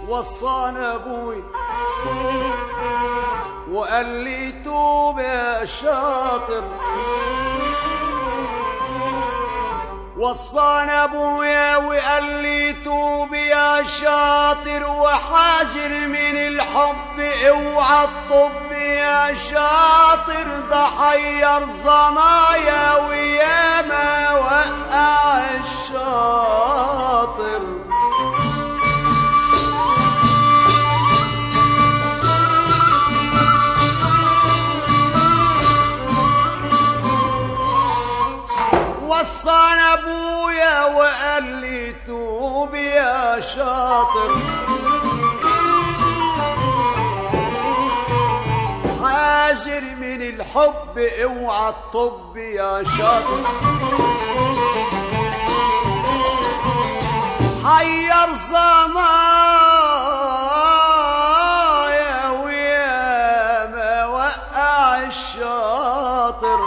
وصانا ابوي وقال لي توب يا شاطر، وصانا ابويا وقال لي توب يا شاطر، وحاذر من الحب اوعى الطب يا شاطر، ده حير ظنايا وياما وقع الشاطر. وصانا ابويا وقال لي توب يا شاطر، حاذر من الحب اوعى الطب يا شاطر، حير ظنايا وياما وقع الشاطر.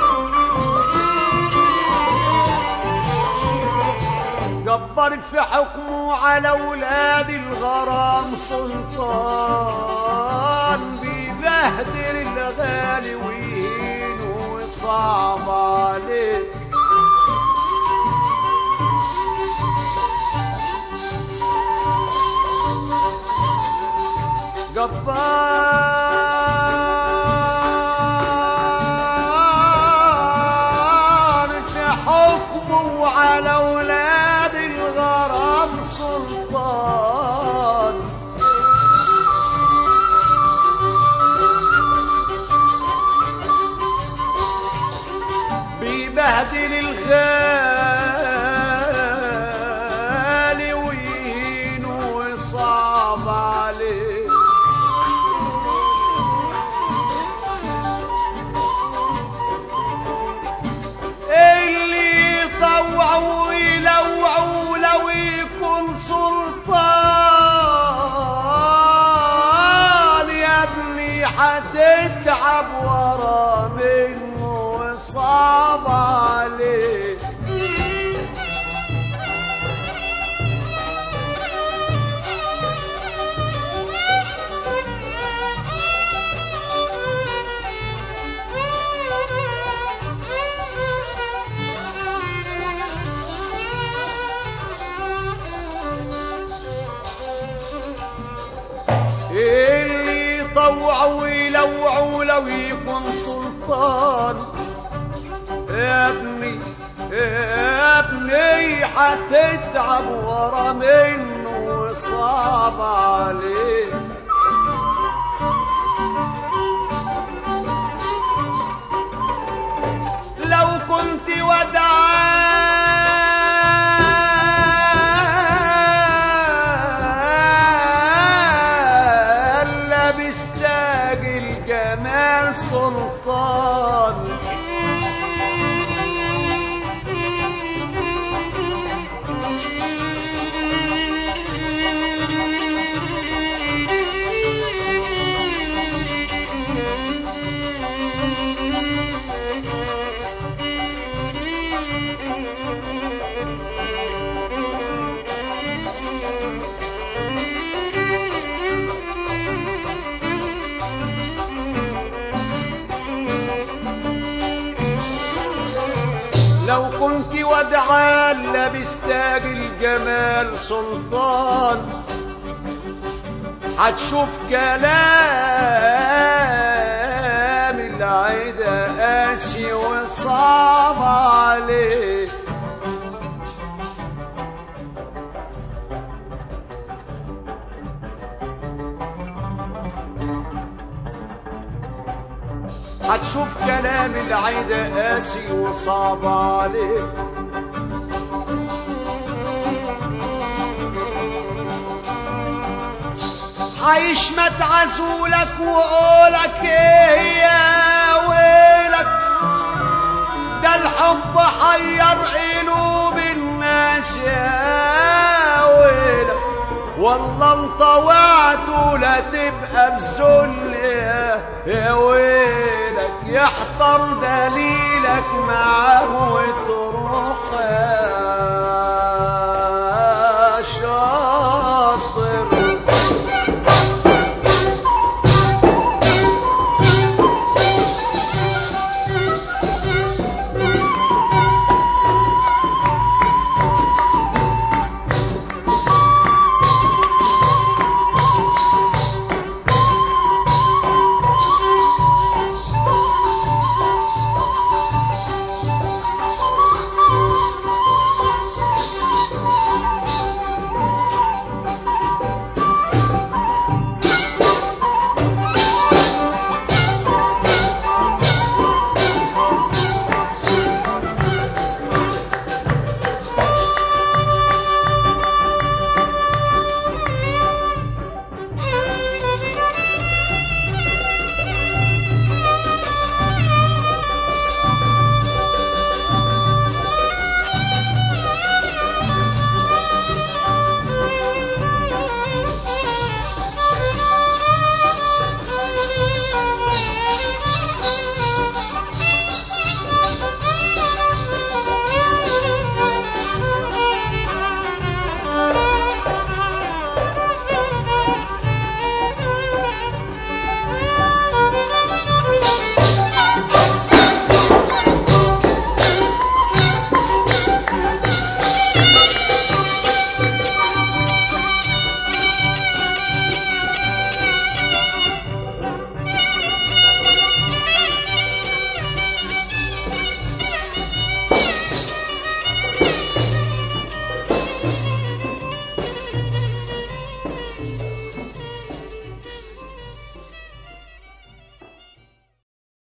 جبر في حكمه على اولاد الغرام سلطان، بيبهدل الغالي ويهينه وصعب عليه. جبار في حكمه على اولاد الغرام سلطان، بيبهدل الغالي ويهينه وصعب عليه. اللي يطوعوا ويلوعوا لو يكون سلطان، يا ابني حتتعب ورا منه وصعب عليه. اللي يطوعوا ويلوعوا لو يكون سلطان، يا ابني حتتعب ورا منه وصعب عليه. لو كنت ودعان لا بيستاجل جمال سلطان، لو كنت ودعان لا بيستاجل جمال سلطان، هتشوف كلام العدا قاسي وصعب عليه. هتشوف كلام العدا قاسي وصعب عليه. هيشمت عزولك وقولك ايه يا ويلك، ده الحب حير قلوب الناس يا ويلك، والله انطوعته لا تبقى بذل يا ويلك، يحضر دليلك معاه وتروح